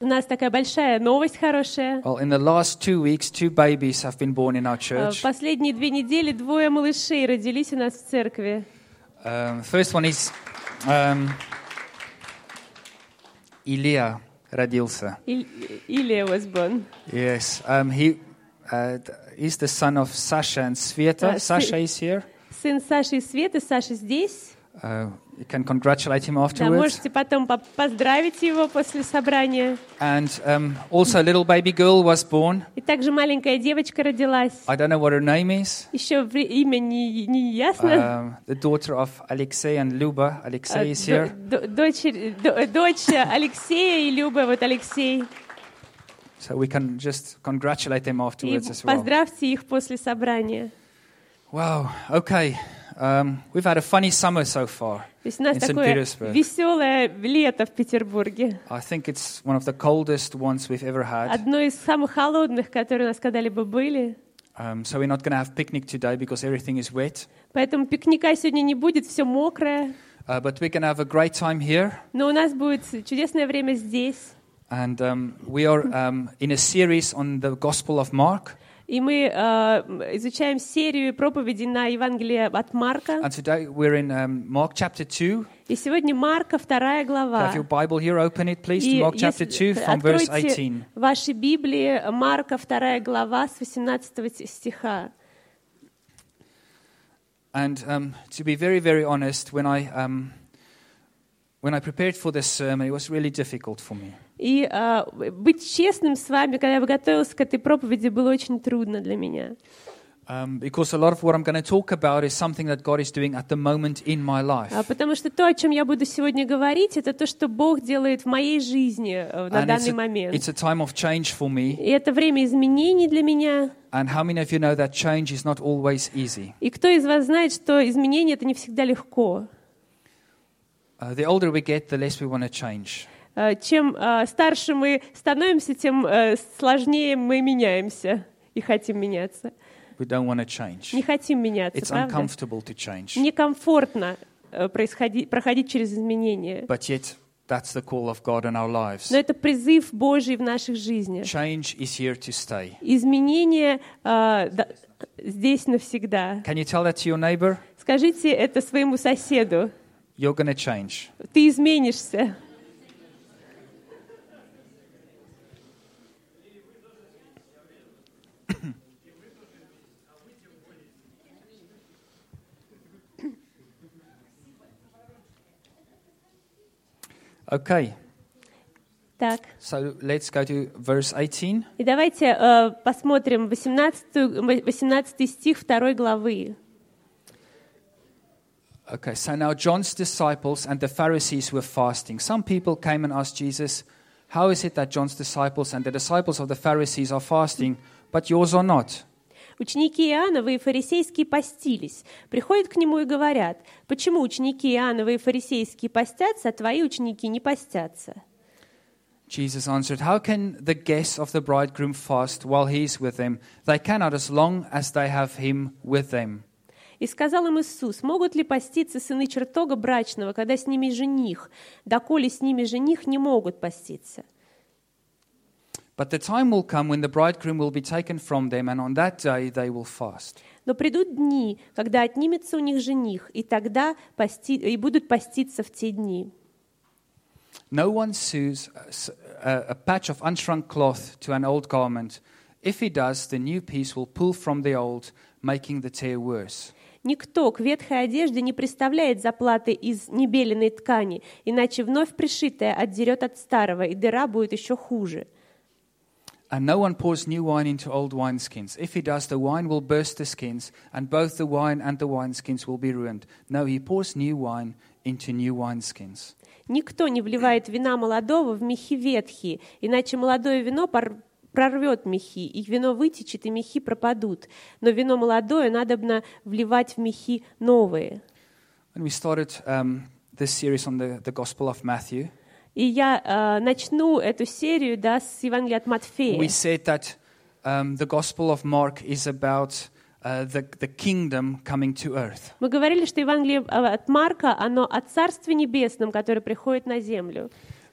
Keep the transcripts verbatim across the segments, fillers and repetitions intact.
нас такая большая новость хорошая. Well, in the last two weeks, two babies have been born in our В church. последние две недели двое малышей родились у нас в церкви. Um, first one is um, Ilya родился. Иль- Илья was born. Yes, um, he uh, he's the son of Sasha and Sveta. Uh, Sasha is here. Сын Саши и Светы. Саша здесь. Uh, you can congratulate him Да, afterwards. можете потом по- поздравить его после собрания. And um, also a little baby girl was born. И также маленькая девочка родилась. I don't know what her name is. Еще вре- имя не, не ясно. Um, the daughter of Alexei and Luba. А, Alexei is до- here. до- дочерь- до- Дочь Алексея и Люба, вот Алексей. So we can just congratulate them И afterwards as well. поздравьте их после собрания. Wow, okay. Um, we've had a funny summer so far То есть у нас in Saint такое Petersburg. веселое лето в Петербурге. I think it's one of the coldest ones we've ever had. Одно из самых холодных, которые у нас когда-либо были. Um, so we're not going to have picnic today because everything is wet. Поэтому пикника сегодня не будет, все мокрое. Uh, but we're going to have a great time here. Но у нас будет чудесное время здесь. And um, we are um, in a series on the Gospel of Mark. И мы э, изучаем серию проповедей на Евангелие от Марка. And today we're in um, Mark chapter two. И сегодня Марка, вторая глава. Have your Bible here, open it please, to И Mark chapter two from verse откройте eighteen. ваши Библии, Марка, вторая глава, с восемнадцатого стиха. And um, to be very, very honest, when I um, when I prepared for this sermon, it was really difficult for me. И э, быть честным с вами, когда я готовилась к этой проповеди, было очень трудно для меня. Um, because a lot of what I'm going to talk about is something that God is doing at the moment in my life. А, Потому что то, о чем я буду сегодня говорить, это то, что Бог делает в моей жизни э, на And it's данный a, момент. it's a time of change for me. И это время изменений для меня. And how many of you know that change is not always easy? И кто из вас знает, что изменения — это не всегда легко? Uh, the older we get, the less we want to change. Э, Чем э, старше мы становимся, тем э, сложнее мы меняемся и хотим меняться. We don't want to change. Не хотим меняться, It's правда? uncomfortable to change. Некомфортно э, происходить, проходить через изменения. But yet, that's the call of God in our lives. Но это призыв Божий в наших жизнях. Change is here to stay. Изменения э, да, здесь навсегда. Can you tell that to your neighbor? Скажите это своему соседу. You're going to change. Ты изменишься. Okay, Так. so let's go to verse eighteen. И давайте э, посмотрим восемнадцатый, восемнадцатый стих второй главы. Okay, so now John's disciples and the Pharisees were fasting. Some people came and asked Jesus, how is it that John's disciples and the disciples of the Pharisees are fasting, but yours are not? Ученики Иоанновы и фарисейские постились. Приходят к нему и говорят: почему ученики Иоанновы и фарисейские постятся, а твои ученики не постятся? Jesus answered, how can the guests of the bridegroom fast while he is with them? They cannot as long as they have him with them. И сказал им Иисус: могут ли поститься сыны чертога брачного, когда с ними жених? Доколе с ними жених, не могут поститься. But the time will come when the bridegroom will be taken from them, and on that day they will fast. Но придут дни, когда отнимется у них жених, и тогда пости... и будут поститься в те дни. No one sews a, a patch of unshrunk cloth to an old garment. If he does, the new piece will pull from the old, making the tear worse. Никто к ветхой одежде не приставляет заплаты из небеленной ткани, иначе вновь пришитая отдерет от старого, и дыра будет еще хуже. And no one pours new wine into old wineskins. If he does, the wine will burst the skins, and both the wine and the wineskins will be ruined. No, he pours new wine into new wineskins. Никто не вливает вина молодого в мехи ветхие, иначе молодое вино пор- прорвет мехи, и вино вытечет, и мехи пропадут. Но вино молодое надобно вливать в мехи новые. When we started um, this series on the, the Gospel of Matthew, И я э, начну эту серию да, с Евангелия от Матфея. we said that um, the Gospel of Mark is about uh, the, the kingdom coming to earth. Мы говорили, что Евангелие от Марка, оно о Царстве Небесном, которое приходит на землю.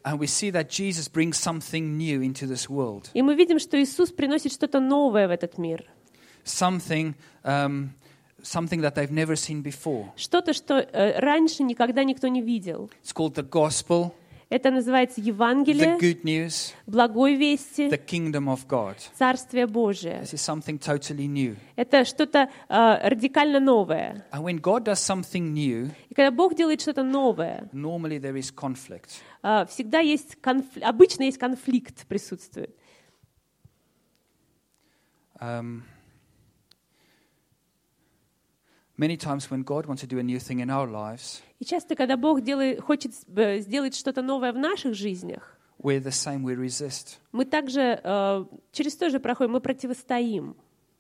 And we see that Jesus brings something new into this world. И мы видим, что Иисус приносит что-то новое в этот мир. Something, um, something that they've never seen before. Что-то, что э, раньше никогда никто не видел. It's called the gospel, Это называется the Евангелие, good news, благой вести, the kingdom of God. Царствие Божие. This is something totally new. Это что-то э, радикально новое. And when God does something new, И когда Бог делает что-то новое, normally there is conflict. э, всегда есть конфликт, обычно есть конфликт присутствует. Um, many times when God wants to do a new thing in our lives, И часто, когда Бог делает, хочет э, сделать что-то новое в наших жизнях, we're the same, we resist. мы также э, через то же проходим, мы противостоим.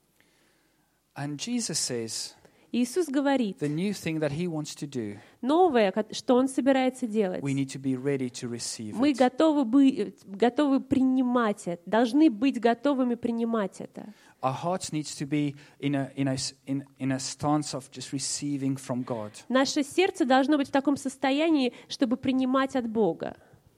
And Jesus says, И Иисус говорит, the new thing that He wants to do, новое, ко- что Он собирается делать, we need to be ready to receive мы it. готовы, быть, готовы принимать это, должны быть готовыми принимать это. Our hearts needs to be in a, in a, s- in, in a stance of just receiving from God. Наше сердце должно быть в таком состоянии, чтобы принимать от Бога.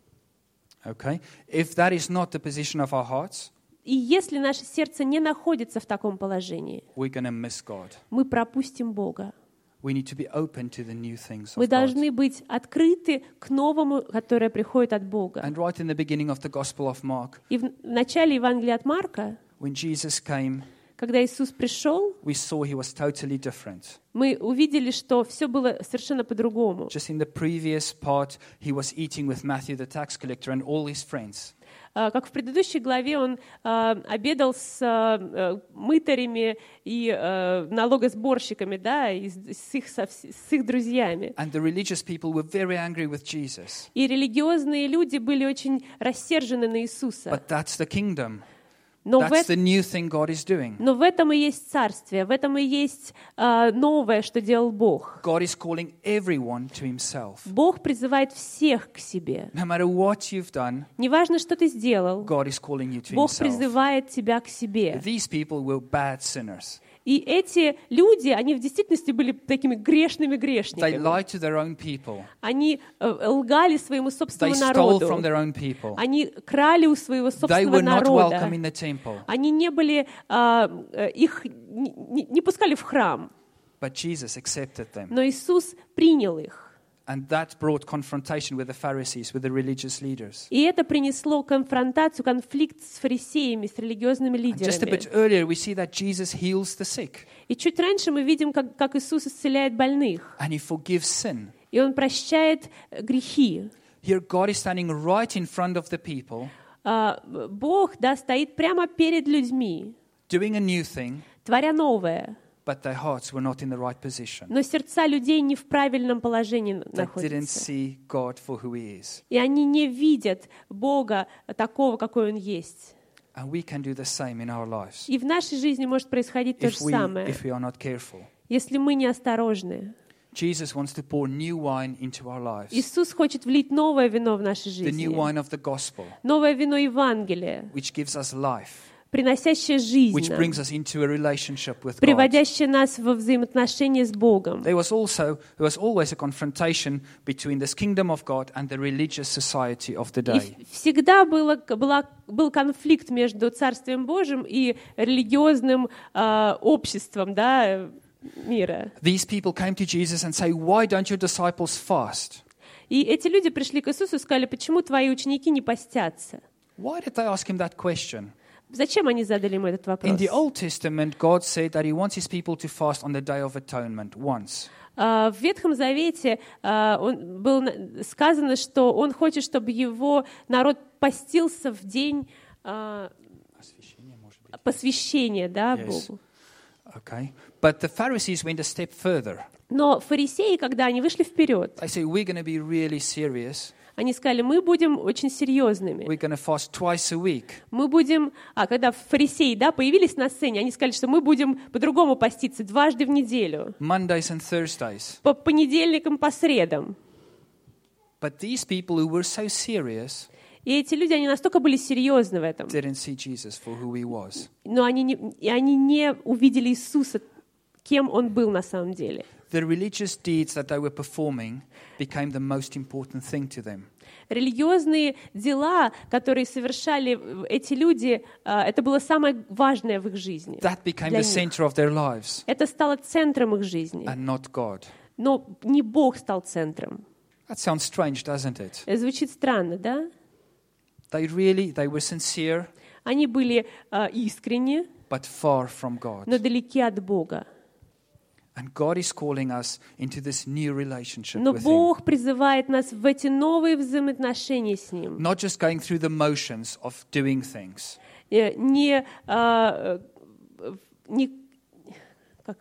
Okay? If that is not the position of our hearts, И если наше сердце не находится в таком положении, we're going to miss God. мы пропустим Бога. We need to be open to the new things Мы of God. должны быть открыты к новому, которое приходит от Бога. And right in the beginning of the Gospel of Mark, И в начале Евангелия от Марка, when Jesus came, когда Иисус пришел, we saw He was totally different. мы увидели, что все было совершенно по-другому. Just in the previous part, He was eating with Matthew the tax collector and all his friends. А, Как в предыдущей главе он а, обедал с а, э, мытарями и а, налогосборщиками, да, и с, с их, со вс- с их друзьями. And the religious people were very angry with Jesus. И религиозные люди были очень рассержены на Иисуса. But that's the kingdom. Но в, That's эт- the new thing God is doing. но в этом и есть царствие, в этом и есть а, новое, что делал Бог. God is calling everyone to Himself. Бог призывает всех к себе. No matter what you've done, Неважно, что ты сделал, God is calling you to Бог Himself. призывает тебя к себе. These people were bad sinners. И эти люди, они в действительности были такими грешными They грешниками. lied to their own people. Они э, лгали своему They собственному stole народу. from their own people. Они крали у своего They собственного were not народа. welcome in the temple. Они не были, а, э, их не, не- не пускали в храм, But Jesus accepted them. но Иисус принял их. And that brought confrontation with the Pharisees, with the religious leaders. И это принесло конфронтацию, конфликт с фарисеями, с религиозными And just a лидерами. bit earlier, we see that Jesus heals the sick И чуть раньше мы видим, как, как Иисус исцеляет больных, and He forgives sin. и Он прощает э, грехи. Here, God is standing right in front of the people, А, Бог, да, стоит прямо перед людьми, doing a new thing, творя новое. but their hearts were not in the right position. Но сердца людей не в правильном положении They didn't находятся. see God for who He is. И они не видят Бога такого, какой Он есть. And we can do the same in our lives И в нашей жизни может происходить то же if we, самое, if we are not careful. если мы неосторожны. Jesus wants to pour new wine into our lives, Иисус хочет влить новое вино в нашей the new жизни. wine of the gospel, Новое вино Евангелия, which gives us life, приносящее which жизнь, нам, brings us into a relationship with God. приводящее нас во взаимоотношения с Богом. There was also there was always a confrontation between this kingdom of God and the religious society of the И day. в- всегда было, была, был конфликт между Царствием Божьим и религиозным а, обществом, да, мира. These people came to Jesus and say, "Why don't your disciples fast?" И эти люди пришли к Иисусу и сказали, почему твои ученики не постятся? Why did they ask him that question? Зачем они задали ему этот In вопрос? the Old Testament, God said that He wants His people to fast on the Day of Atonement once. А, В Ветхом Завете а, он, было на- сказано, что он хочет, чтобы его народ постился в день а, посвящения, да, Yes. Богу. Okay, but the Pharisees went a step further. Но фарисеи, когда они вышли вперед, They say, "We're going to be really serious. они сказали, мы будем очень серьезными. We're going to fast twice a week." Мы будем... А когда фарисеи, да, появились на сцене, они сказали, что мы будем по-другому поститься дважды в неделю. Mondays and Thursdays. По понедельникам, по средам. But these people who were so serious И эти люди, они настолько были серьезны в этом. didn't see Jesus for who He was. Но они не, и они не увидели Иисуса, кем Он был на самом деле. The religious deeds that they were performing became the most important thing to them. Религиозные дела, которые совершали эти люди, это было самое важное в их жизни. That became для the них. center of their lives Это стало центром их жизни. and not God. Но не Бог стал центром. That sounds strange, doesn't it? Это звучит странно, да? They really, they were sincere, Они были э, искренни, but far from God. но далеки от Бога. And God is calling us into this new relationship Но with Him. Бог призывает нас в эти новые взаимоотношения с Ним. Not just going through the motions of doing things. Э, Не, э, э, не, как,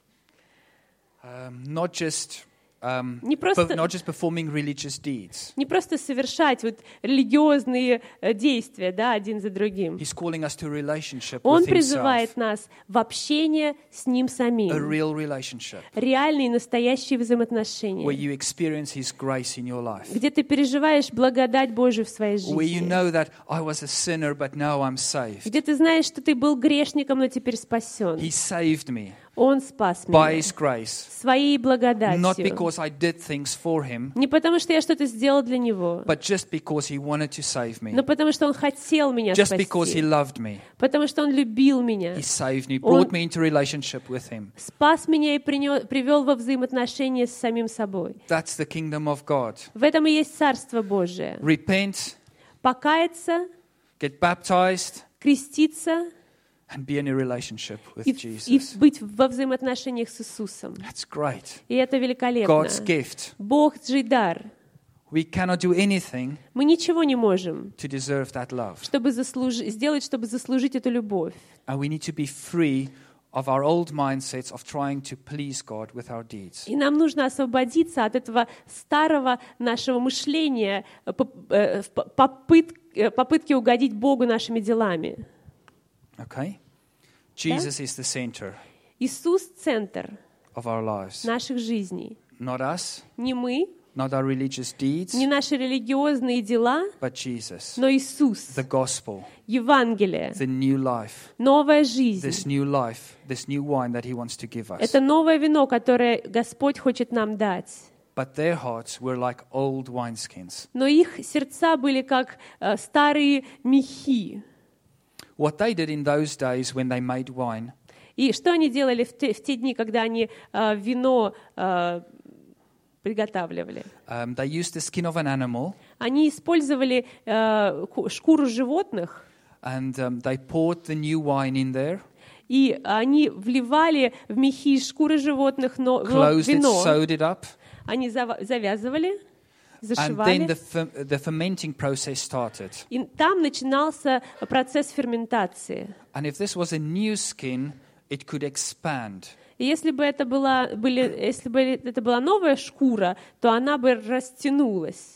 Um, not just um, Не просто- per- not just performing religious deeds. не просто совершать вот религиозные э, действия, да, один за другим. He's calling us to a relationship Он with Himself, призывает нас в общение с Ним a самим. real relationship Реальные, настоящие взаимоотношения, where you experience His grace in your life, где ты переживаешь благодать Божию в своей where you жизни, know that I was a sinner, but now I'm saved. где ты знаешь, что ты был грешником, но теперь спасен. He saved me Он спас by меня His grace, своей not благодатью. because I did things for Him, Не потому, что я что-то сделал для Него, but just because He wanted to save me, но потому, что Он хотел меня just because He спасти, loved me. потому что Он любил меня, He saved me, Он- brought me into relationship with Him. спас меня и принё- привел во взаимоотношения с самим собой. That's the kingdom of God. В этом и есть Царство Божие. Repent, Покаяться, get baptized, креститься and be in a relationship with и, и Jesus. быть во взаимоотношениях с Иисусом. That's great. И это великолепно. God's gift. Божий дар. We cannot do anything Мы ничего не можем, to deserve that love. чтобы заслуж- сделать, чтобы заслужить эту любовь. And we need to be free of our old mindsets of trying to please God with our deeds. И нам нужно освободиться от этого старого нашего мышления, э, поп- э, в по- попыт- э, попытки угодить Богу нашими делами. Okay? Jesus is the center Иисус — центр of our lives. наших жизней. Not us, Не мы, not our religious deeds, не наши религиозные дела, but Jesus. но Иисус, The gospel, Евангелие, the new life, новая жизнь. this new life, this new wine that He wants to give us. Это новое вино, которое Господь хочет нам дать. But their hearts were like old wineskins. Но их сердца были как э, старые мехи. What they did in those days when they made wine, И что они делали в те, в те дни, когда они э, вино э, приготавливали? um, they used the skin of an animal Они использовали э, ку- шкуру животных, and um, they poured the new wine in there, и они вливали в мехи из шкуры животных но, но closed it, вино. sewed it up, Они зава- завязывали, and then зашивали. the, fer- the fermenting process started. И там начинался процесс ферментации. And if this was a new skin, it could expand. И если бы это была, были, если бы это была новая шкура, то она бы растянулась.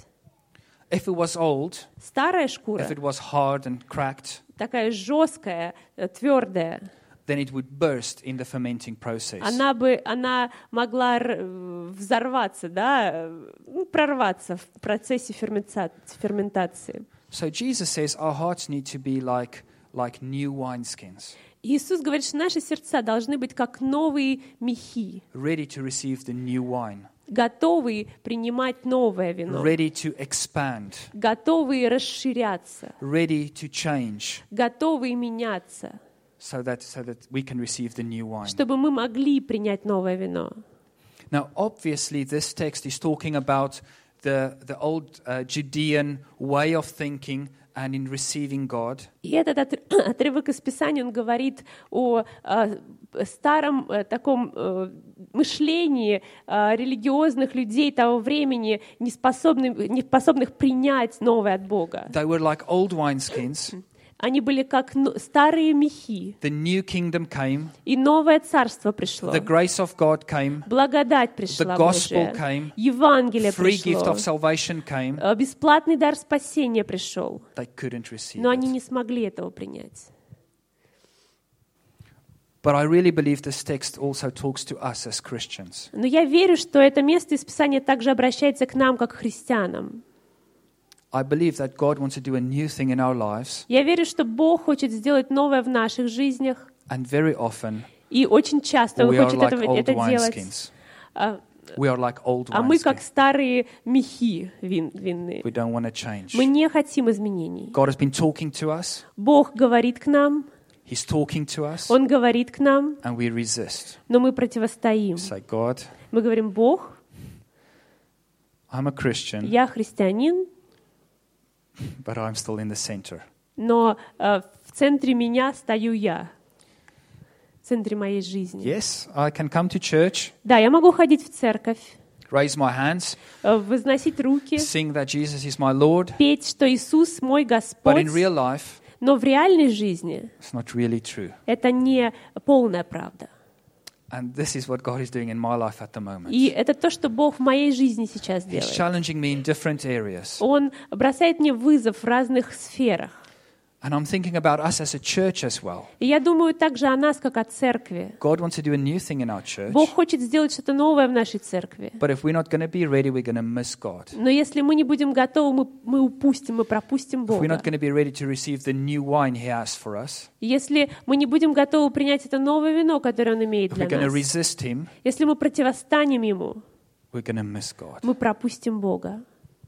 If it was old, Старая шкура, if it was hard and cracked, такая жесткая, э, твердая, then it would burst in the fermenting process. она бы, она могла р- взорваться, да, э, ну, прорваться в процессе ферменца- ферментации. So Jesus says our hearts need to be like, like new wineskins, Иисус говорит, что наши сердца должны быть как новые мехи, ready to receive the new wine, готовые принимать новое вино, ready to expand, готовые расширяться, ready to change, готовые меняться, so that, so that we can receive the new wine. чтобы мы могли принять новое вино. Now, obviously, this text is talking about the, the old uh, Judean way of thinking and in receiving God. И этот от- отрывок из Писания, он говорит о э, старом э, таком э, мышлении э, религиозных людей того времени, не способных, не способных принять новое от Бога. They were like old wineskins. Они были как ну- старые мехи, The new kingdom came. и новое царство пришло. The grace of God came. Благодать пришла The gospel Божия, came. Евангелие Free gift пришло, of salvation came. э, бесплатный дар спасения пришел, They couldn't receive но они it. не смогли этого принять. But I really believe this text also talks to us as Christians. Но я верю, что это место из Писания также обращается к нам, как к христианам. I believe that God wants to do a new thing in our lives, Я верю, что Бог хочет сделать новое в наших жизнях, and very often и очень часто Он we are хочет like этого, old это делать. wineskins. А, We are like old а мы как wineskins. старые мехи вин, винные. We don't want to change. Мы не хотим изменений. God has been talking to us. Бог говорит к нам, He's talking to us. Он говорит к нам, And we resist. но мы противостоим. Say, God, Мы говорим: Бог, I'm a Christian, я христианин, but I'm still in the center. но э, в центре меня стою я, в центре моей жизни. Yes, I can come to church, Да, я могу ходить в церковь, raise my hands, э, возносить руки, sing that Jesus is my Lord, петь, что Иисус мой but Господь, in real life, но в реальной жизни it's not really true. это не полная правда. And this is what God is doing in my life at the moment. И это то, что Бог в моей жизни сейчас He's делает. challenging me in different areas. Он бросает мне вызов в разных сферах. And I'm thinking about us as a church as well. И я думаю также о нас, как о церкви. God wants to do a new thing in our church. Бог хочет сделать что-то новое в нашей церкви. But if we're not going to be ready, we're going to miss God. Но если мы не будем готовы, мы, мы упустим, мы пропустим If we're Бога. not going to be ready to receive the new wine He has for us, Если мы не будем готовы принять это новое вино, которое Он имеет if для we're going to нас, resist Him, если мы противостанем Ему, we're going to miss God. мы пропустим Бога.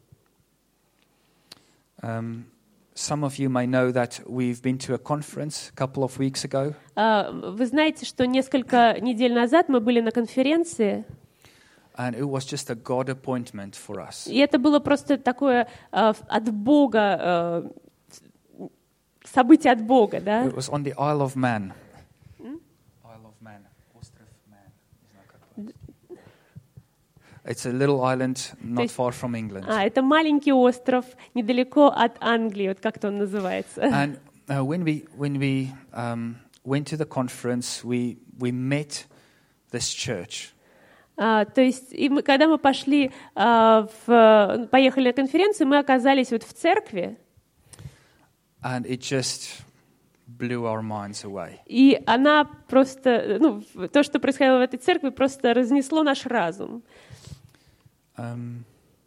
Um, some of you may know that we've been to a conference a couple of weeks ago. А, Вы знаете, что несколько недель назад мы были на конференции, And it was just a God appointment for us. и это было просто такое а, от Бога, а, событие от Бога, да? It was on the Isle of Man. Isle of Man. Остров Man. It's a little island not есть- far from England. А, это маленький остров недалеко от Англии, вот как-то он называется. And uh, when we when we um, went to the conference, we we met this church. А, то есть, и мы, когда мы пошли, а, в, поехали на конференцию, мы оказались вот в церкви, And it just blew our minds away. и она просто, ну, в- то, что происходило в этой церкви, просто разнесло наш разум. Um,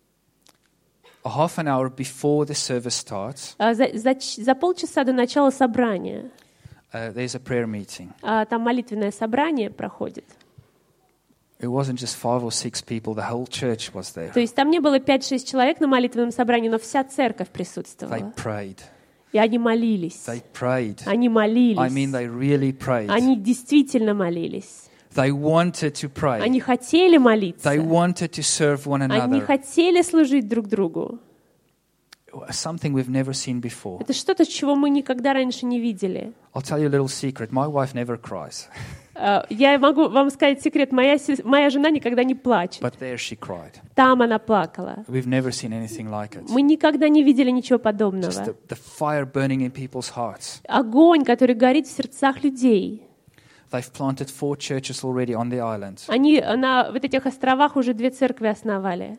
a half an hour before the service starts, А, за, за ч- за полчаса до начала собрания, uh, there's a prayer meeting. а, там молитвенное собрание проходит. It wasn't just five or six people; the whole church was there. То есть там не было пять-шесть человек на молитвенном собрании, но вся церковь They присутствовала. prayed. И они молились. They prayed. Они молились. I mean, they really prayed. Они действительно молились. They wanted to pray. Они хотели молиться. They wanted to serve one Они another. хотели служить друг другу. Something we've never seen before. Это что-то, чего мы никогда раньше не видели. I'll tell you a little secret. My wife never cries, Э, Я могу вам сказать секрет. Моя, сес- моя жена никогда не плачет. but there she cried. Там она плакала. We've never seen anything like it. Мы никогда не видели ничего Just подобного. the, the fire burning in people's hearts. Огонь, который горит в сердцах людей. They've planted four churches already on the island. Они на вот этих островах уже две церкви основали.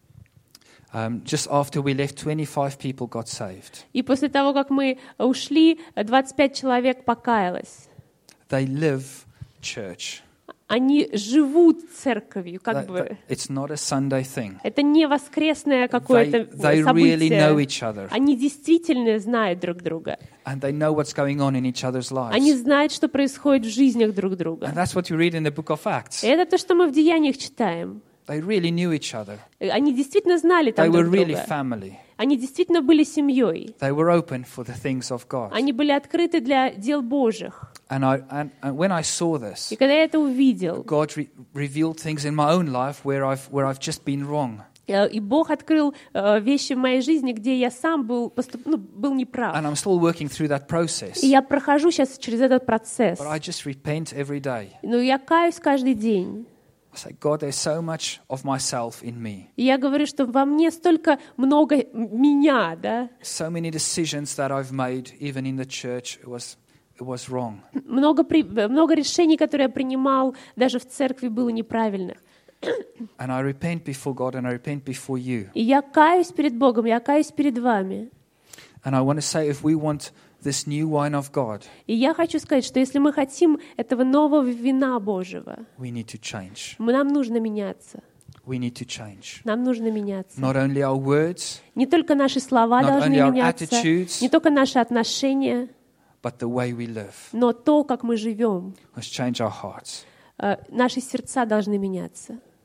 Um, just after we left, twenty-five people got saved. И после того, как мы ушли, двадцать пять человек покаялось. They live church. Они живут церковью, как That- бы. that- it's not a Sunday thing. Это не воскресное какое-то They, they really know событие. each other. Они действительно знают друг друга. And they know what's going on in each other's Они lives. знают, что происходит в жизнях друг And друга. that's what you read in the book of Acts. И это то, что мы в Деяниях читаем. They really knew each other. Они действительно знали They там were друг really друга. family. Они действительно были семьей. They were open for the things of God. Они были открыты для дел Божьих. And, I, and, and when I saw this, И когда я это увидел, God re- revealed things in my own life where I've, where I've just been wrong. э, и Бог открыл э, вещи в моей жизни, где я сам был, поступ- ну, был неправ. And I'm still working through that process. И я прохожу сейчас через этот процесс. But I just repent every day. Но я каюсь каждый день. I say, God, there's so much of myself in me. И я говорю, что во мне столько много м- меня, да? So many decisions that I've made, even in the church, it was, it was wrong. Много, при- много решений, которые я принимал даже в церкви, было неправильных. And I repent before God and I repent before you. И я каюсь перед Богом, я каюсь перед вами. And I want to say, if we want this new wine of God, И я хочу сказать, что если мы хотим этого нового вина Божьего, we need to change. мы- нам нужно меняться. We need to change. Нам нужно меняться. Not only our words, Не только наши слова Not должны only our меняться, attitudes, не только наши отношения, but the way we live. но то, как мы живем. Let's change our hearts. Э, Наши сердца должны меняться.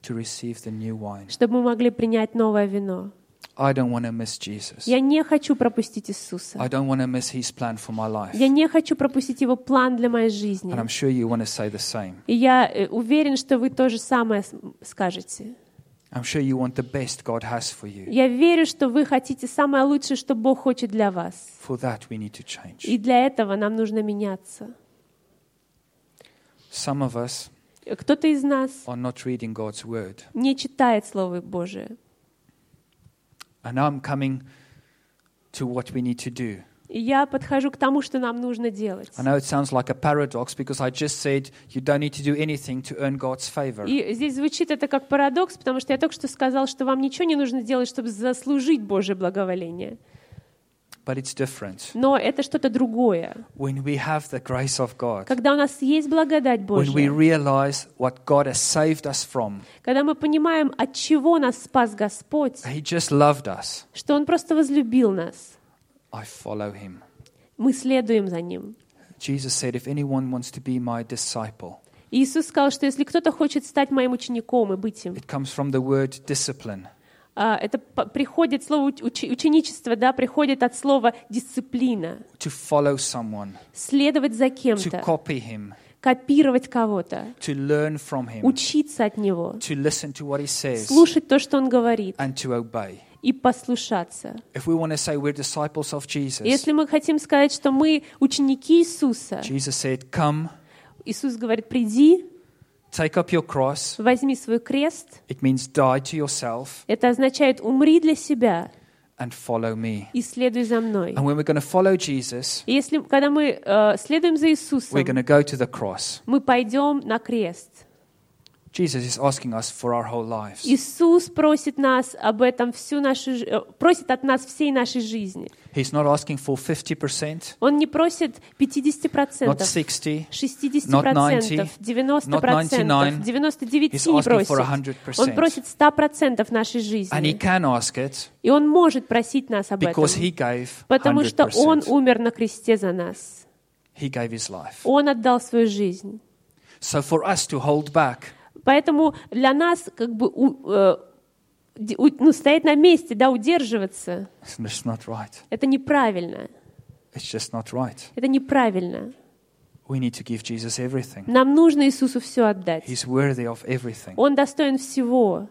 to receive the new wine. чтобы мы могли принять новое вино. I don't want to miss Jesus. Я не хочу пропустить Иисуса. I don't want to miss His plan for my life. Я не хочу пропустить Его план для моей жизни. And I'm sure you want to say the same. И я э, уверен, что вы то же самое с- скажете. I'm sure you want the best God has for you. Я верю, что вы хотите самое лучшее, что Бог хочет для вас. For that, we need to change. И для этого нам нужно меняться. Some of us Кто-то из нас are not reading God's word. не читает Слово Божие. And now I'm coming to what we need to do. И я подхожу к тому, что нам нужно делать. I know it sounds like a paradox because I just said you don't need to do anything to earn God's favor. И здесь звучит это как парадокс, потому что я только что сказал, что вам ничего не нужно делать, чтобы заслужить Божье благоволение. But it's different. Но это что-то другое. When we have the grace of God, Когда у нас есть благодать when we Божья, realize what God has saved us from, когда мы понимаем, от чего нас спас Господь, He just loved us, что Он просто возлюбил нас, I follow Him. мы следуем за Ним. Jesus said, if anyone wants to be my disciple, И Иисус сказал, что если кто-то хочет стать моим учеником и быть им, it comes from the word discipline. а, это п- приходит слово уч- ученичество, да, приходит от слова дисциплина, To follow someone, следовать за to кем-то, copy Him, копировать кого-то, to learn from Him, учиться от него, to listen to what He says, слушать то, что он говорит, and to obey. и послушаться. If we want to say we're disciples of Jesus, Если мы хотим сказать, что мы ученики Иисуса, Jesus said, come, Иисус говорит, приди, take up your cross. возьми свой крест. It means die to yourself Это означает умри для себя and follow me. и следуй за мной. And when we're going to follow Jesus, И если, когда мы э, следуем за Иисусом, we're going to go to the cross. мы пойдем на крест. Jesus is asking us for our whole lives. Иисус просит нас об этом всю нашу, жи- э, просит от нас всей нашей жизни. He's not asking for fifty percent, Он не просит пятьдесят not процентов, sixty, шестьдесят not процентов, ninety, девяносто not процентов, ninety-nine. девяносто девять He's не asking просит. for one hundred Он percent. просит сто процентов нашей And He жизни. can ask it И Он может просить нас об этом, because He gave потому что Он one hundred percent. умер на кресте за нас. He gave His life. Он отдал свою жизнь. So for us to hold back, Поэтому для нас как бы у- э, ди- у- ну, стоять на месте, да, удерживаться, it's just not right. это неправильно. It's just not right. Это неправильно. We need to give Jesus everything. Нам нужно Иисусу все отдать. He's worthy of everything. Он достоин всего.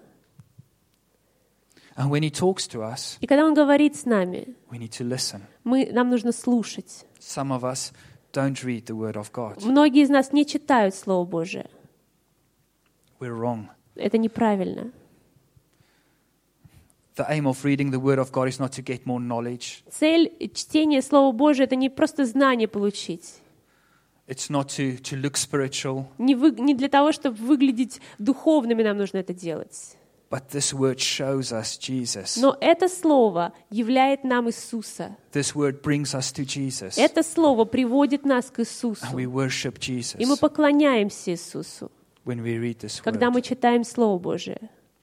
And when He talks to us, И когда Он говорит с нами, we need to listen. мы, нам нужно слушать. Some of us don't read the Word of God. Многие из нас не читают Слово Божие. We're wrong. Это неправильно. The aim of reading the Word of God is not to get more knowledge. Цель чтения Слова Божия — это не просто знание получить. It's not to, to look spiritual, Не, вы, не для того, чтобы выглядеть духовными нам нужно это делать. but this Word shows us Jesus. Но это Слово являет нам Иисуса. This Word brings us to Jesus. Это Слово приводит нас к Иисусу. And we worship Jesus И мы поклоняемся Иисусу, when we read this когда мы Word. читаем Слово Божие.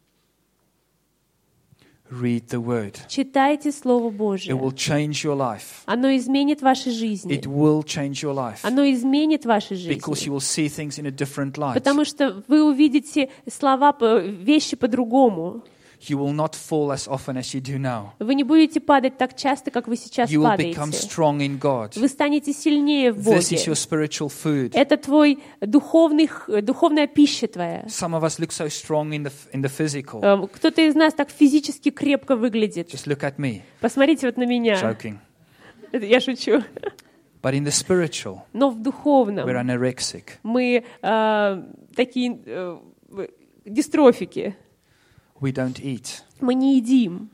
Read the Word. Читайте Слово It Божие. will change your life. Оно изменит ваши жизни. It will change your life. Оно изменит ваши Because жизни. you will see things in a different light. Потому что вы увидите слова, по- вещи по-другому. You will not fall as often as you do now. Вы не будете падать так часто, как вы сейчас You will become падаете. strong in God. Вы станете сильнее в This is your Боге. spiritual food. Это твой духовный, х- духовная пища твоя. Some of us look so strong in the in the physical. Эм, Кто-то из нас так физически крепко выглядит. Just look at me. Посмотрите вот на меня. Joking. Это я шучу. But in the spiritual, Но в духовном we're anorexic. мы э, такие э, дистрофики. We don't eat. Мы не едим.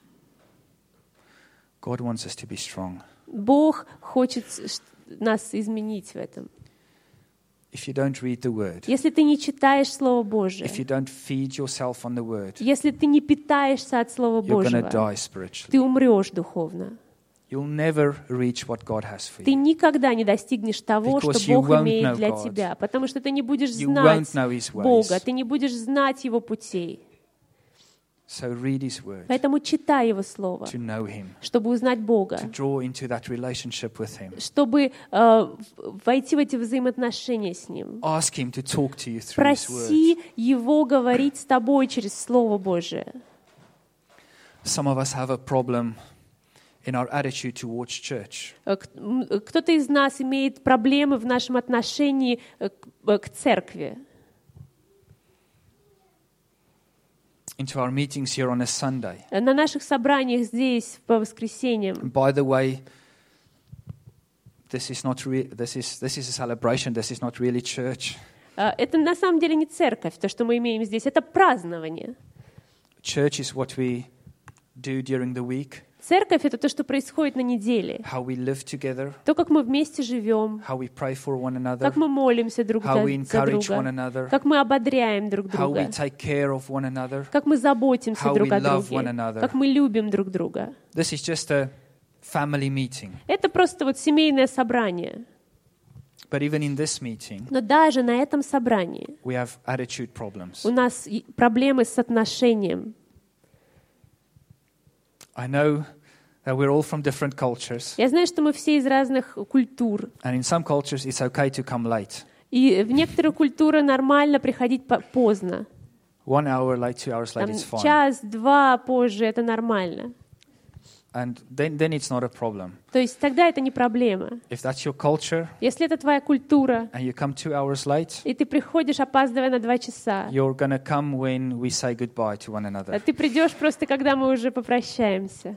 God wants us to be strong. Бог хочет ш- нас изменить в этом. If you don't read the Word, Если ты не читаешь Слово Божие, if you don't feed yourself on the Word, если ты не питаешься от Слова you're going to Божьего, die spiritually. ты умрешь духовно. You'll never reach what God has for Ты you. никогда не достигнешь того, Because что you Бог won't имеет know для God. тебя, потому что ты не будешь You знать won't know His Бога, ways. ты не будешь знать Его путей. So read His Word, Поэтому читай Его Слово, to know Him, чтобы узнать Бога, to draw into that relationship with Him. чтобы э, войти в эти взаимоотношения с Ним. Ask Him to talk to you through His Word. Проси Его говорить с тобой через Слово Божие. Some of us have a problem in our attitude towards church. Э, к- м, Кто-то из нас имеет проблемы в нашем отношении э, к э, к церкви. Into our meetings here on a Sunday. Э, На наших собраниях здесь по воскресеньям. By the way, this is not re- this is this is a celebration. This is not really church. Э, Это на самом деле не церковь, то, что мы имеем здесь, это празднование. Church is what we do during the week, Церковь — это то, что происходит на неделе. how we live together, То, как мы вместе живем, how we pray for one another, как мы молимся друг how we за, за encourage one друга, another, как мы ободряем друг how we друга, take care of one another. как мы заботимся how друг we о love one друге, another. как мы любим друг друга. This is just a family meeting. Это просто вот семейное собрание. But even in this meeting, Но даже на этом собрании we have attitude problems. у нас и проблемы с отношением. I know that we're all from different cultures, Я знаю, что мы все из разных культур. and in some cultures it's okay to come late. И в некоторых культурах нормально приходить по- поздно. One hour late, two hours late Там is fine. час-два позже — это нормально. And then, then it's not a problem. То есть тогда это не проблема. If that's your culture Если это твоя культура, and you come two hours late, и ты приходишь, опаздывая на два часа, you're going to come when we say goodbye to one а another. ты придешь просто, когда мы уже попрощаемся.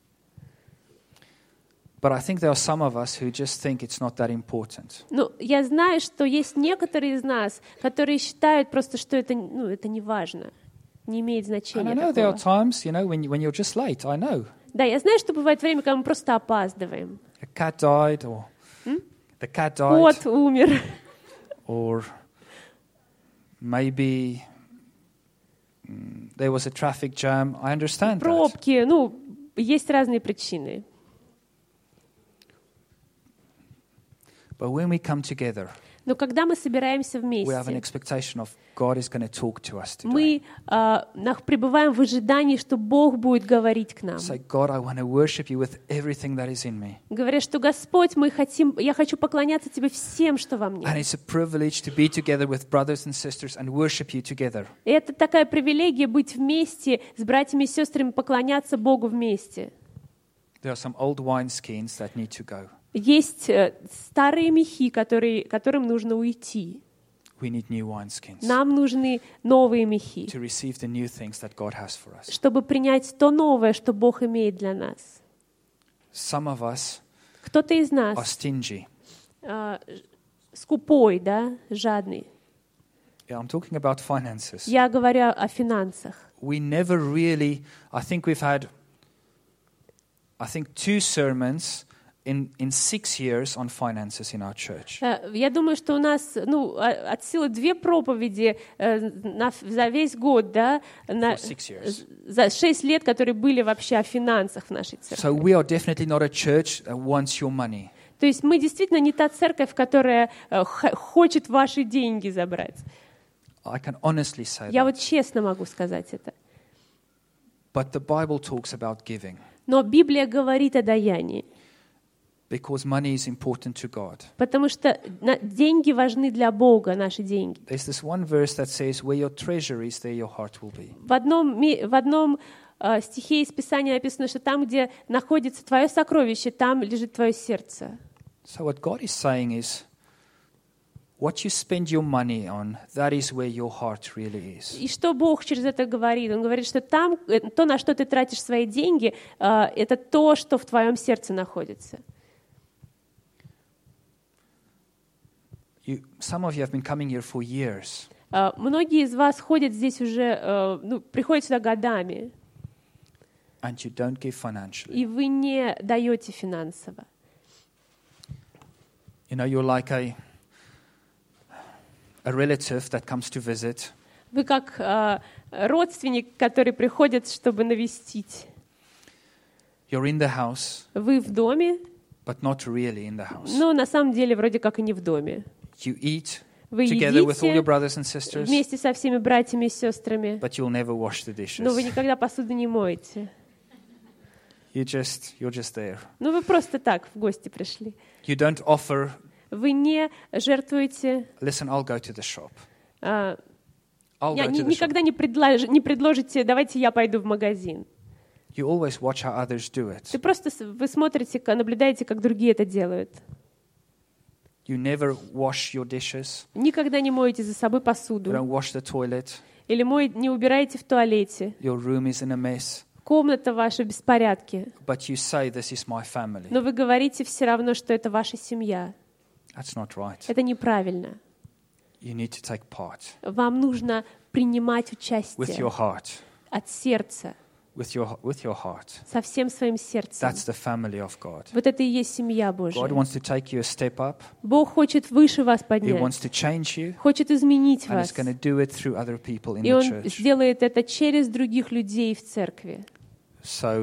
But I think there are some of us who just think it's not that important. Ну, я знаю, что есть некоторые из нас, которые считают просто, что это, ну, это не важно, не имеет And I значения know there are такого. times, you know, when, you, when you're just late. I know. Да, я знаю, что бывает время, когда мы просто опаздываем. A cat died, or the cat died, Кот умер. or maybe mm, there was a traffic jam. I understand that. Пробки, ну, есть разные причины. But when we come together, Но когда мы собираемся we have an вместе, expectation of God is going to talk to us today. мы а, нах- пребываем в ожидании, что Бог будет говорить к нам. Say, God, I want to worship you with everything that is in me. Говоря, что Господь, мы хотим, я хочу поклоняться Тебе всем, что во мне. And it's a privilege to be together with brothers and sisters and worship you together. И это такая привилегия быть вместе с братьями и сестрами, поклоняться Богу вместе. There are some old wineskins that need to go. Есть э, старые мехи, которые, которым нужно уйти. We need new wineskins Нам нужны новые мехи, to receive the new things that God has for us. чтобы принять то новое, что Бог имеет для нас. Some of us Кто-то из are нас stingy. э, ж- скупой, да, жадный. Yeah, I'm talking about finances. Я говорю о финансах. We never really, I think we've had, I think two sermons in, in six years on finances in our church. Э, Я думаю, что у нас, ну, а- от силы две проповеди э, на- за весь год, да, на- For six years. за шесть лет, которые были вообще о финансах в нашей церкви. So we are definitely not a church that wants your money. То есть мы действительно не та церковь, которая э, х- хочет ваши деньги забрать. I can honestly say Я that. вот честно могу сказать это. But the Bible talks about giving Но Библия говорит о даянии, because money is important to God. потому что на- деньги важны для Бога, наши деньги. There's this one verse that says, where your treasure is, there your heart will be. В одном, ми- в одном э, стихе из Писания написано, что там, где находится твое сокровище, там лежит твое сердце. So what God is saying is, what you spend your money on, that is where your heart really is. И что Бог через это говорит? Он говорит, что там, э, то, на что ты тратишь свои деньги, э, это то, что в твоем сердце находится. You, some of you have been coming here for years, Э, Многие из вас ходят здесь уже, э, ну, приходят сюда годами, and you don't give financially. и вы не даете финансово. You know, you're like a, a relative that comes to visit, Вы как э, родственник, который приходит, чтобы навестить. you're in the house, Вы в доме, but not really in the house. но на самом деле вроде как и не в доме. You eat, Вы together with all your едите brothers and sisters, вместе со всеми братьями и сестрами, but you'll never wash the но вы dishes. никогда посуду не моете. You just, you're just there. Ну, вы просто так в гости пришли. You don't offer, Вы не жертвуете, listen, I'll go to the shop. а, I'll я go ни- to the shop. никогда не, предлож- не предложите, давайте я пойду в магазин. You always watch how others do it. Ты просто с- вы смотрите, ка- наблюдаете, как другие это делают. You never wash your dishes. Никогда не моете за собой You посуду. don't wash the toilet. Или мой, не убираете в туалете. Your room is in a mess. Комната ваша в беспорядке. But you say, this is my family. Но вы говорите все равно, что это ваша семья. That's not right. Это неправильно. You need to take part Вам нужно принимать with участие your heart. от сердца, With your, with your heart. со всем своим сердцем. That's the family of God. Вот это и есть семья God Божья. wants to take you a step up. Бог хочет выше вас He поднять, wants to change you. хочет изменить And вас. He's going to do it through other people in И the Он church. сделает это через других людей в церкви. So,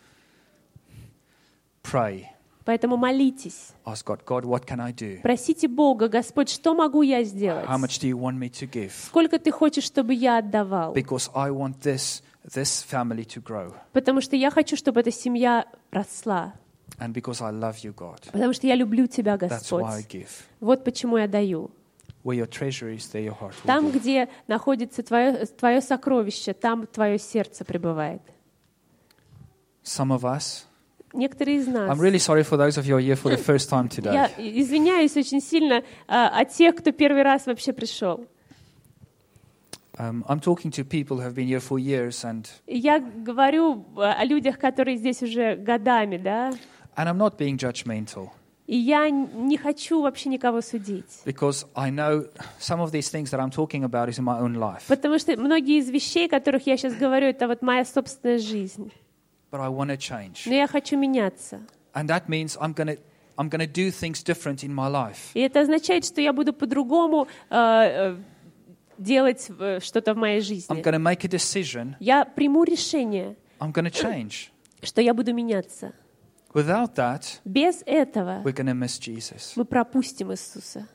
pray. Поэтому молитесь. Ask God, God, what can I do? Просите Бога: Господь, что могу я сделать? How much do you want me to give? Сколько Ты хочешь, чтобы я отдавал? Because I want this, this family to grow. Потому что я хочу, чтобы эта семья росла. And because I love you, God. Потому что я люблю Тебя, That's Господь. why I give. Вот почему я даю. Where your treasure is, there your heart will Там, be. где находится твое, твое сокровище, там твое сердце пребывает. Some of us, Некоторые из нас. I'm really sorry for those of you who are here for the first time today. Я извиняюсь очень сильно а, о тех, кто первый раз вообще пришел. Um, I'm talking to people who have been here for years, and, И я говорю о людях, которые здесь уже годами, да, and I'm not being judgmental. и я не хочу вообще никого судить. Because I know some of these things that I'm talking about is in my own life. Потому что многие из вещей, о которых я сейчас говорю, это вот моя собственная жизнь. But I want to change. Но я хочу меняться. And that means I'm going to I'm going to do things different in my life. И это означает, что я буду по-другому э, э, делать э, что-то в моей I'm жизни. going to make a decision. Я приму решение, I'm going to change. что я буду меняться. Without that, Без этого we're going to miss Jesus. мы пропустим Иисуса.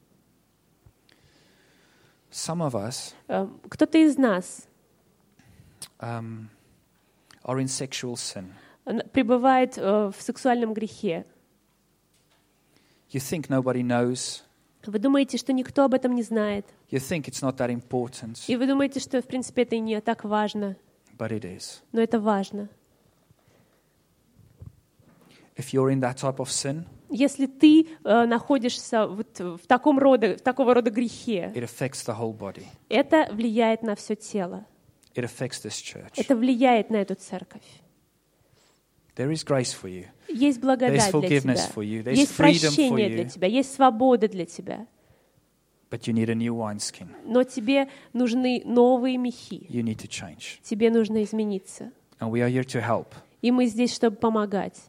Some of us Э, Кто-то из нас um, are in sexual sin. н- пребывает э, в сексуальном грехе. You think nobody knows. Вы думаете, что никто об этом не знает. You think it's not that important, И вы думаете, что, в принципе, это и не так важно. but it is. Но это важно. If you're in that type of sin, Если ты э, находишься вот в, таком рода, в такого рода грехе, it affects the whole body. это влияет на все тело. It affects this church. Это влияет на эту церковь. There is grace for you. Есть благодать There's для тебя. forgiveness for you. There's Есть freedom for прощение you. для тебя. Есть свобода для тебя. But you need a new wineskin. Но тебе нужны новые мехи. You need to change. Тебе нужно измениться. And we are here to help. И мы здесь, чтобы помогать.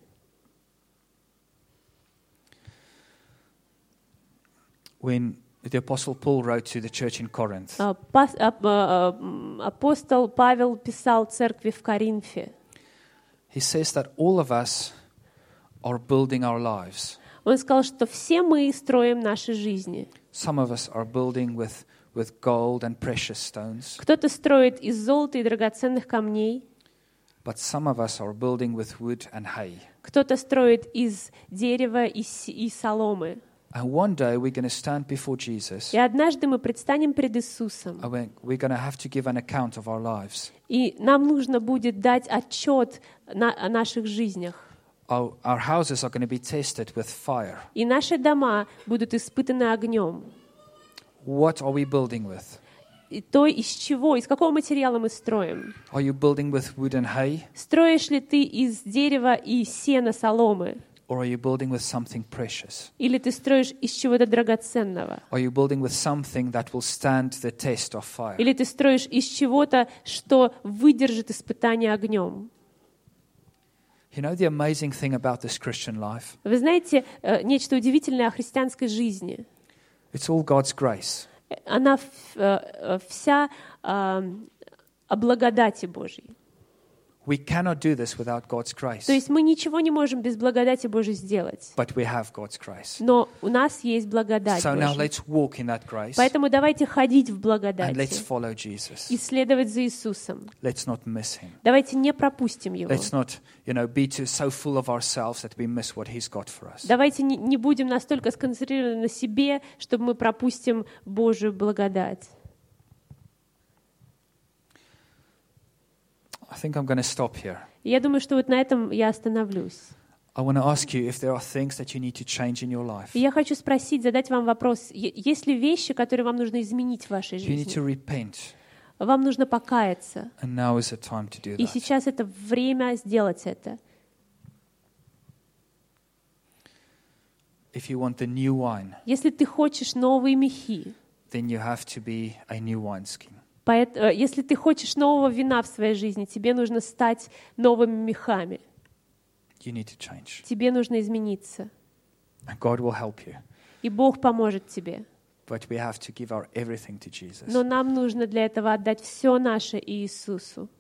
When the Apostle Paul wrote to the church in Corinth, А, пас- а, а, м, Апостол Павел писал церкви в Коринфе. he says that all of us are building our lives. Он сказал, что все мы строим наши жизни. Some of us are building with, with gold and precious stones, Кто-то строит из золота и драгоценных камней, but some of us are building with wood and hay. кто-то строит из дерева и, с- и соломы. And one day we're going to stand before Jesus, И однажды мы предстанем пред Иисусом, and we're, we're going to have to give an account of our lives. и нам нужно будет дать отчет на, о наших жизнях. Our, our houses are going to be tested with fire. И наши дома будут испытаны огнем. What are we building with? И то, из чего, из какого материала мы строим. Are you building with wood and hay, Строишь ли ты из дерева и сена, соломы? or are you building with something precious? Или ты строишь из чего-то драгоценного? Are you building with something that will stand the test of fire? Или ты строишь из чего-то, что выдержит испытание огнем? You know the amazing thing about this Christian life? Вы знаете, э, нечто удивительное о христианской жизни. It's all God's grace. Она в- э, э, вся э, о благодати Божьей. We cannot do this without God's grace. То есть мы ничего не можем без благодати Божьей сделать. But we have God's grace. Но у нас есть благодать So now Божья. let's walk in that grace Поэтому давайте ходить в and let's благодати follow Jesus. и следовать за Иисусом. Let's not miss him. Давайте не пропустим Его. Let's not, you know, be too so full of ourselves that we miss what he's got for us. Давайте не, не будем настолько сконцентрированы на себе, чтобы мы пропустим Божью благодать. I think I'm going to stop here. И я думаю, что вот на этом я остановлюсь. I want to ask you if there are things that you need to change in your life. И я хочу спросить, задать вам вопрос. Е- Есть ли вещи, которые вам нужно изменить в вашей You need жизни? to repent, Вам нужно покаяться. and now is the time to do И that. сейчас это время сделать это. If you want the new wine, Если ты хочешь новые мехи, then you have to be a new wineskin. поэт- э, если ты хочешь нового вина в своей жизни, тебе нужно стать новыми мехами. You need to change, Тебе нужно измениться. and God will help you. И Бог поможет тебе. But we have to give our everything to Jesus. Но нам нужно для этого отдать все наше Иисусу.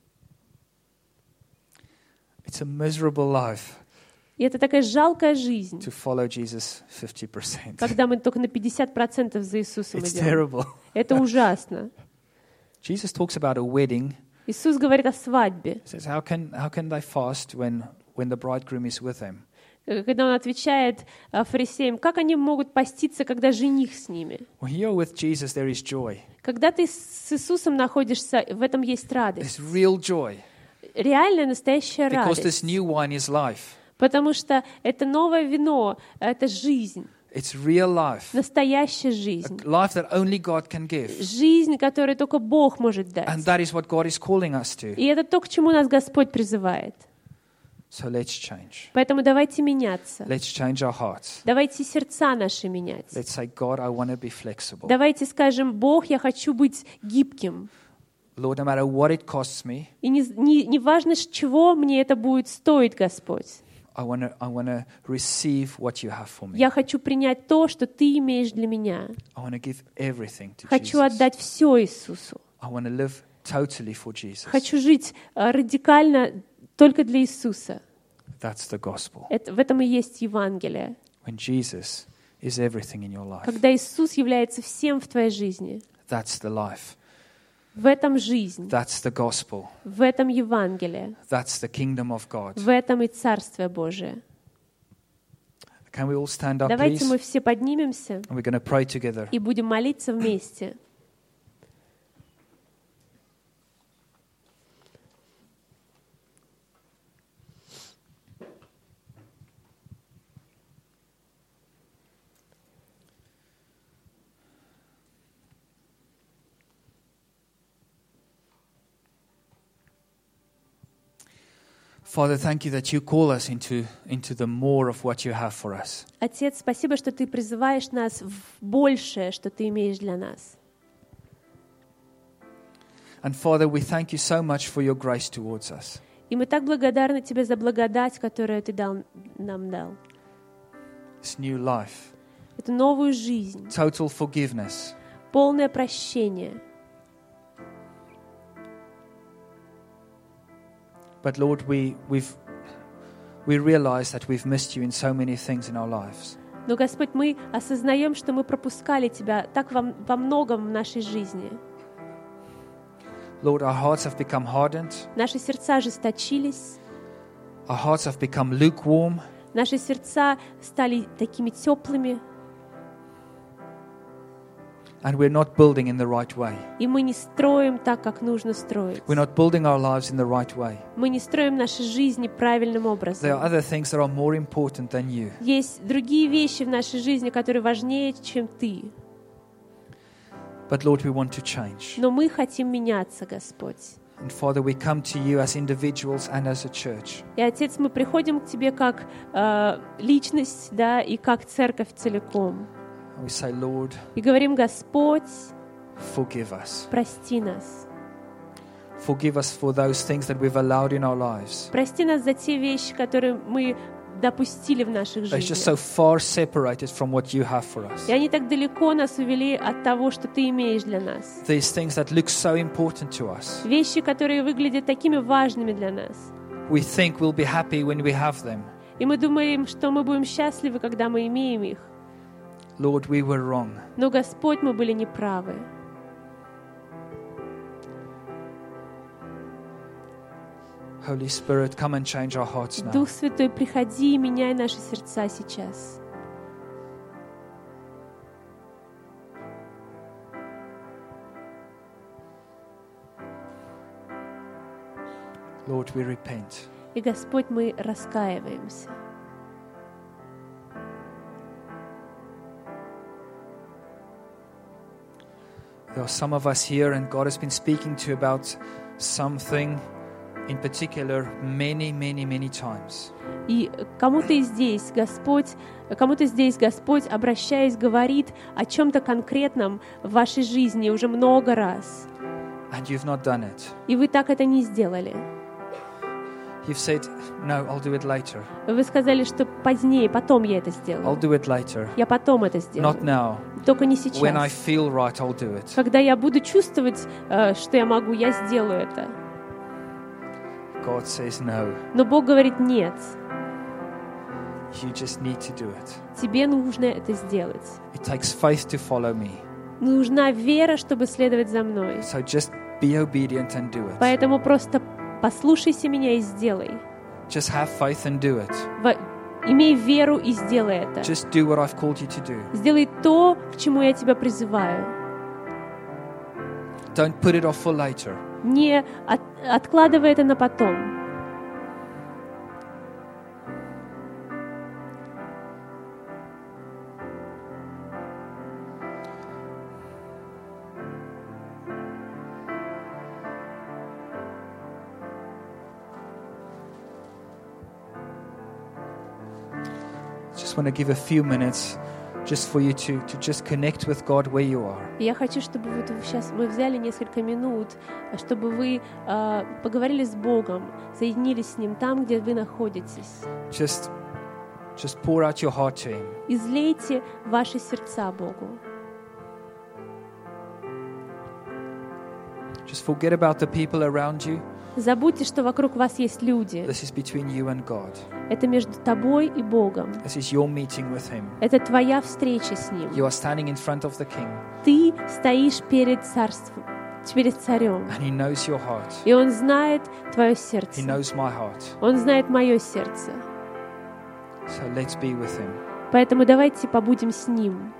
It's a miserable life И это такая жалкая жизнь, to follow Jesus fifty percent. когда мы только на пятьдесят процентов за Иисусом It's идем. terrible. Это ужасно. Jesus talks about a wedding. Иисус говорит о свадьбе. He says, how can, how can they fast when, when the bridegroom is with them? Когда Он отвечает э, фарисеям, как они могут поститься, когда жених с ними? When you're with Jesus, there is joy. Когда ты с Иисусом находишься, в этом есть радость. There's real joy. Реальная, настоящая Because this радость. new wine is life. Потому что это новое вино, это жизнь, It's real life. настоящая A жизнь. life that only God can give. Жизнь, которую только Бог может And дать. that is what God is calling us to. И это то, к чему нас Господь призывает. So let's change. Поэтому давайте меняться. Let's change our hearts. Давайте сердца наши менять. Let's say, God, I want to be flexible. Давайте скажем, Бог, я хочу быть гибким. Lord, no matter what it costs me, И не, не, не важно, с чего мне это будет стоить, Господь. I want to I want to receive what you have for me. Я хочу принять то, что Ты имеешь для меня. I want to give everything to Хочу Jesus. отдать все Иисусу. I want to live totally for Jesus. Хочу жить э, радикально только для Иисуса. That's the gospel. Это, в этом и есть Евангелие. When Jesus is everything in your life. Когда Иисус является всем в твоей жизни. That's the life. В этом жизнь. That's the gospel. В этом Евангелие. That's the kingdom of God. В этом и Царствие Божие. Can we all stand up, Давайте please? мы все поднимемся And we're going to pray together. и будем молиться вместе. Father, thank you that you call us into, into the more of what you have for us. Отец, спасибо, что Ты призываешь нас в большее, что Ты имеешь для нас. And Father, we thank you so much for your grace towards us. И мы так благодарны Тебе за благодать, которую Ты дал, нам дал. This new life, Это новую жизнь, total forgiveness, полное прощение. But Lord, we, we've, we realize that we've missed you in so many things in our lives. Но, Господь, мы осознаем, что мы пропускали Тебя так во, во многом в нашей жизни. Lord, our hearts have become hardened. Наши сердца ожесточились, Our hearts have become lukewarm. наши сердца стали такими теплыми, And we're not building in the right way. и мы не строим так, как нужно строить. We're not building our lives in the right way. Мы не строим наши жизни правильным There are образом. other things that are more important than you. Есть другие вещи в нашей жизни, которые важнее, чем Ты. But Lord, we want to change. Но мы хотим меняться, Господь. And Father, we come to you as individuals and as a church. И, Отец, мы приходим к Тебе как э, личность, да, и как церковь целиком. And we say, Lord, И говорим, Господь, forgive us. прости нас. Forgive us for those things that we've allowed in our lives. Прости нас за те вещи, которые мы допустили в наших They're just so жизнях. far separated from what you have for us. И они так далеко нас увели от того, что Ты имеешь для нас. These things that look so important to us. Вещи, которые выглядят такими важными для нас. we think we'll be happy when we have them. И мы думаем, что мы будем счастливы, когда мы имеем их. Lord, we were wrong. Но, Господь, мы были неправы. Holy Spirit, come and change our hearts now. Дух Святой, приходи и меняй наши сердца сейчас. Lord, we repent. И, Господь, мы раскаиваемся. There are some of us here, and God has been speaking to you about something in particular many, many, many times. И кому-то здесь Господь, кому-то здесь Господь, обращаясь, говорит о чем-то конкретном в вашей жизни уже много раз. And you've not done it. И вы так это не сделали. You've said, no, I'll do it later. Вы сказали, что позднее, потом я это сделаю. I'll do it later. Я потом это сделаю. Not now. Только не When I сейчас. feel right, I'll do it. Когда я буду чувствовать, э, что я могу, я сделаю это. God says no. Но Бог говорит, нет, You just need to do it. тебе нужно это сделать. It takes faith to follow me. Нужна вера, чтобы следовать за мной. So just be obedient and do it. Поэтому просто послушайся меня и сделай. Just have faith and do it. Во- Имей веру и сделай это. Just do what I've called you to do. Сделай то, к чему я тебя призываю. Don't put it off for later. Не от- откладывай это на потом. Just want to give a few minutes just for you to, to just connect with God where you are. Я хочу, чтобы вот сейчас мы взяли несколько минут, чтобы вы э, поговорили с Богом, соединились с Ним там, где вы находитесь. Just, just pour out your heart to Him. Излейте ваши сердца Богу. Just forget about the people around you. Забудьте, что вокруг вас есть люди. This is between you and God. Это между тобой и Богом. This is your meeting with Him. Это твоя встреча с Ним. You are standing in front of the King, Ты стоишь перед царством, перед царем. and He knows your heart. И Он знает твое He сердце. knows my heart. Он знает мое сердце. So let's be with Him. Поэтому давайте побудем с Ним.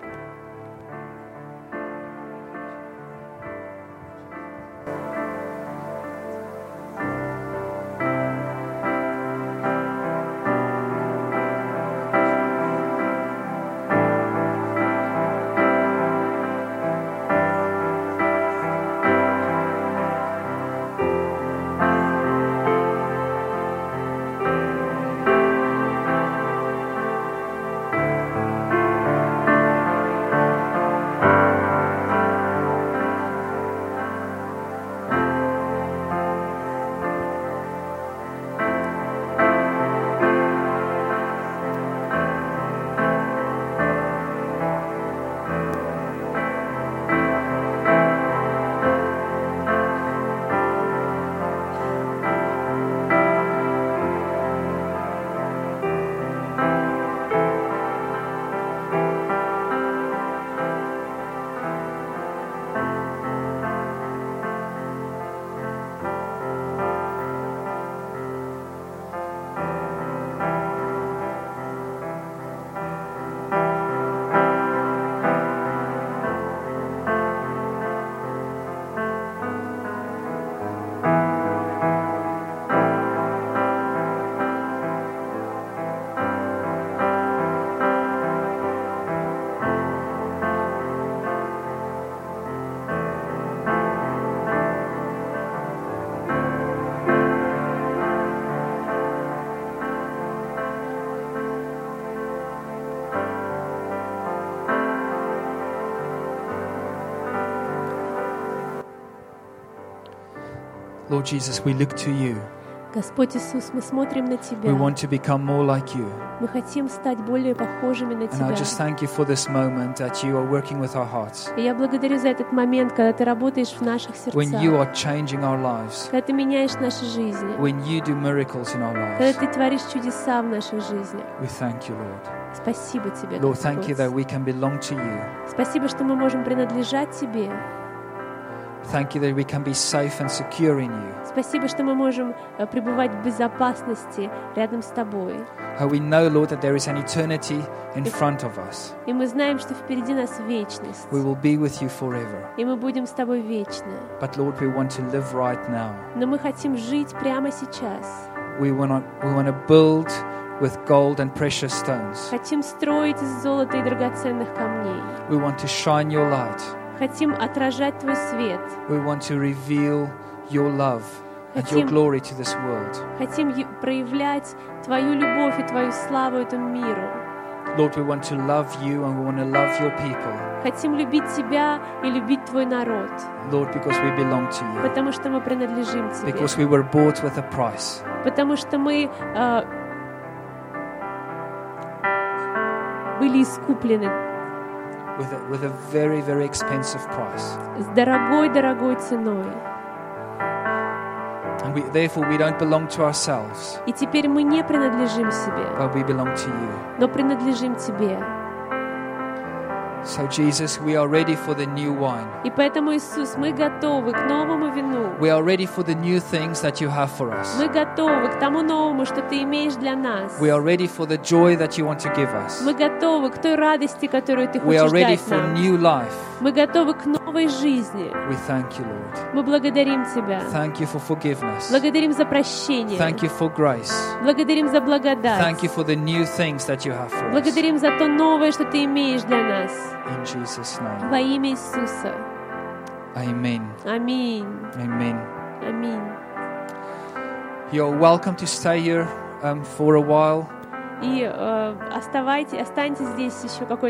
Lord Jesus, we look to you. Господь Иисус, мы смотрим на Тебя. We want to become more like you. Мы хотим стать более похожими на And I Тебя. just thank you for this moment that you are working with our hearts. И я благодарю за этот момент, когда Ты работаешь в наших When you сердцах, are changing our lives. когда Ты меняешь наши жизни, When you do miracles in our когда lives. Ты творишь чудеса в наших жизнях. We thank you, Lord. Спасибо Тебе, Lord, thank you that Господь. we can belong to you. Спасибо, что мы можем принадлежать Тебе. Thank you that we can be safe and secure in you. Спасибо, что мы можем э, пребывать в безопасности рядом с Тобой. How we know, Lord, that there is an eternity in front of us. И мы знаем, что впереди нас вечность. We will be with you forever. И мы будем с Тобой вечно. But Lord, we want to live right now. Но мы хотим жить прямо сейчас. We want to, we want to build with gold and precious stones. Хотим строить из золота и драгоценных камней. We want to shine your light. Хотим отражать Твой свет. We want to reveal your love and your Хотим- glory to this world. Хотим е- проявлять Твою любовь и Твою славу этому миру. Lord, we want to love you and we want to love your people. Хотим любить Тебя и любить Твой народ. Lord, because we belong to you. Потому что мы принадлежим Тебе. Because we were bought with a price. Потому что мы э, были искуплены With a, with a very, very expensive price. с дорогой-дорогой ценой. And we, therefore, we don't belong to ourselves, И теперь мы не принадлежим себе, but we belong to you. но принадлежим Тебе. So, Jesus, we are ready for the new wine. И поэтому, Иисус, мы готовы к новому вину. We are ready for the new things that you have for us. Мы готовы к тому новому, что Ты имеешь для нас. We are ready for the joy that you want to give us. Мы готовы к той радости, которую Ты We are хочешь ready дать for нам. new life. Мы готовы к новой жизни. We thank you, Lord. Мы благодарим Тебя. Thank you for forgiveness. Благодарим за прощение. Thank you for grace. Благодарим за благодать. Thank you for the new things that you have for us. Благодарим за то новое, что Ты имеешь для нас. In Jesus' name. Во имя Иисуса. Amen. Аминь. Amen. Аминь. You're welcome to stay here um, for a while. И э, оставайтесь, останьтесь здесь еще какое-то